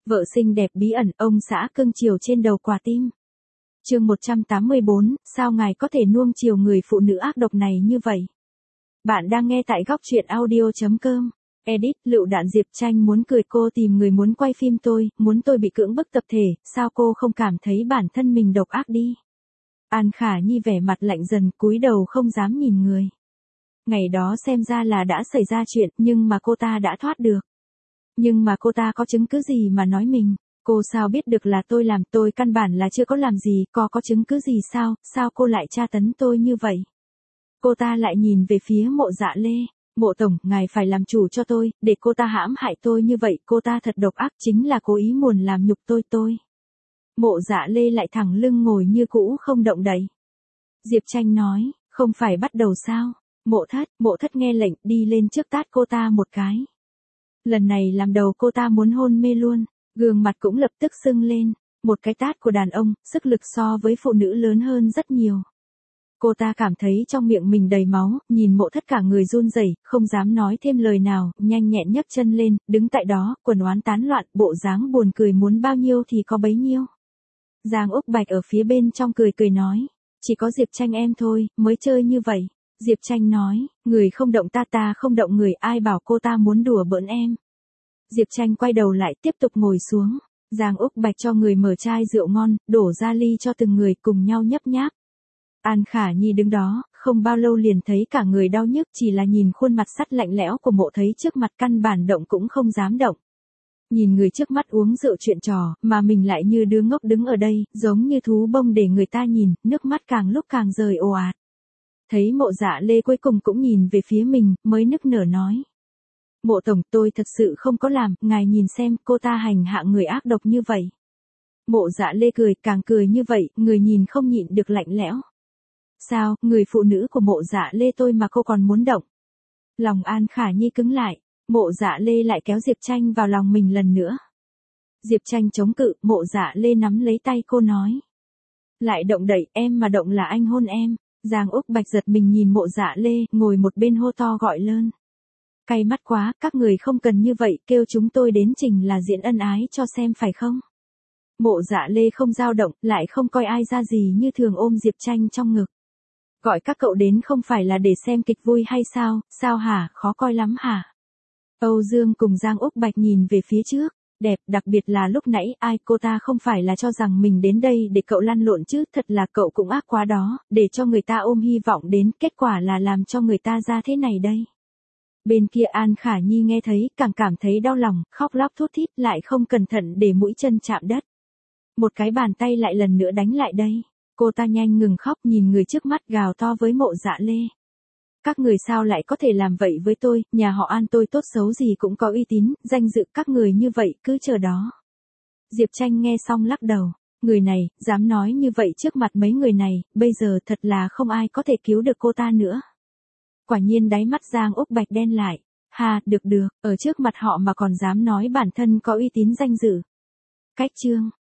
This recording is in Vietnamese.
Vợ xinh đẹp bí ẩn, ông xã cưng chiều trên đầu quả tim. Chương 184, sao ngài có thể nuông chiều người phụ nữ ác độc này như vậy? Bạn đang nghe tại góc truyện audio.com. Edit, lựu đạn. Diệp Tranh muốn cười. Cô tìm người muốn quay phim tôi, muốn tôi bị cưỡng bức tập thể, sao cô không cảm thấy bản thân mình độc ác đi? An Khả Nhi vẻ mặt lạnh dần, cúi đầu không dám nhìn người. Ngày đó xem ra là đã xảy ra chuyện, nhưng mà cô ta đã thoát được. Nhưng mà cô ta có chứng cứ gì mà nói mình? Cô sao biết được là tôi làm? Tôi căn bản là chưa có làm gì, có chứng cứ gì sao? Sao cô lại tra tấn tôi như vậy? Cô ta lại nhìn về phía Mộ Dạ Lê. Mộ tổng, ngài phải làm chủ cho tôi, để cô ta hãm hại tôi như vậy, cô ta thật độc ác, chính là cố ý muốn làm nhục tôi. Mộ Dạ Lê lại thẳng lưng ngồi như cũ không động đậy. Diệp Tranh nói, không phải bắt đầu sao? Mộ thất nghe lệnh, đi lên trước tát cô ta một cái. Lần này làm đầu cô ta muốn hôn mê luôn, gương mặt cũng lập tức sưng lên. Một cái tát của đàn ông, sức lực so với phụ nữ lớn hơn rất nhiều. Cô ta cảm thấy trong miệng mình đầy máu, nhìn Mộ thất cả người run rẩy, không dám nói thêm lời nào, nhanh nhẹn nhấc chân lên, đứng tại đó, quần oán tán loạn, bộ dáng buồn cười muốn bao nhiêu thì có bấy nhiêu. Giang Úc Bạch ở phía bên trong cười nói, chỉ có Diệp Tranh em thôi, mới chơi như vậy. Diệp Tranh nói, người không động ta không động người, ai bảo cô ta muốn đùa bỡn em. Diệp Tranh quay đầu lại tiếp tục ngồi xuống. Giang Úc Bạch cho người mở chai rượu ngon, đổ ra ly cho từng người cùng nhau nhấp nháp. An Khả Nhi đứng đó, không bao lâu liền thấy cả người đau nhức, chỉ là nhìn khuôn mặt sắt lạnh lẽo của Mộ thấy trước mặt căn bản động cũng không dám động. Nhìn người trước mắt uống rượu chuyện trò, mà mình lại như đứa ngốc đứng ở đây, giống như thú bông để người ta nhìn, nước mắt càng lúc càng rơi ồ ạt. Thấy Mộ Dạ Lê cuối cùng cũng nhìn về phía mình, mới nức nở nói. Mộ tổng, tôi thật sự không có làm, ngài nhìn xem, cô ta hành hạ người ác độc như vậy. Mộ Dạ Lê cười, càng cười như vậy, người nhìn không nhịn được lạnh lẽo. Sao, người phụ nữ của Mộ Dạ Lê tôi mà cô còn muốn động? Lòng An Khả Nhi cứng lại, Mộ Dạ Lê lại kéo Diệp Tranh vào lòng mình lần nữa. Diệp Tranh chống cự, Mộ Dạ Lê nắm lấy tay cô nói. Lại động đậy, em mà động là anh hôn em. Giang Úc Bạch giật mình nhìn Mộ Dạ Lê, ngồi một bên hô to gọi lớn. Cay mắt quá, các người không cần như vậy, kêu chúng tôi đến trình là diễn ân ái cho xem phải không? Mộ Dạ Lê không dao động, lại không coi ai ra gì như thường ôm Diệp Tranh trong ngực. Gọi các cậu đến không phải là để xem kịch vui hay sao hả, khó coi lắm hả? Âu Dương cùng Giang Úc Bạch nhìn về phía trước, đẹp, đặc biệt là lúc nãy, cô ta không phải là cho rằng mình đến đây để cậu lăn lộn chứ, thật là cậu cũng ác quá đó, để cho người ta ôm hy vọng đến, kết quả là làm cho người ta ra thế này đây. Bên kia An Khả Nhi nghe thấy, càng cảm thấy đau lòng, khóc lóc thút thít, lại không cẩn thận để mũi chân chạm đất. Một cái bàn tay lại lần nữa đánh lại đây. Cô ta nhanh ngừng khóc, nhìn người trước mắt gào to với Mộ Dạ Lê. Các người sao lại có thể làm vậy với tôi, nhà họ An tôi tốt xấu gì cũng có uy tín, danh dự, các người như vậy, cứ chờ đó. Diệp Tranh nghe xong lắc đầu, người này, dám nói như vậy trước mặt mấy người này, bây giờ thật là không ai có thể cứu được cô ta nữa. Quả nhiên đáy mắt Giang Úc Bạch đen lại, được, ở trước mặt họ mà còn dám nói bản thân có uy tín danh dự. Cách chương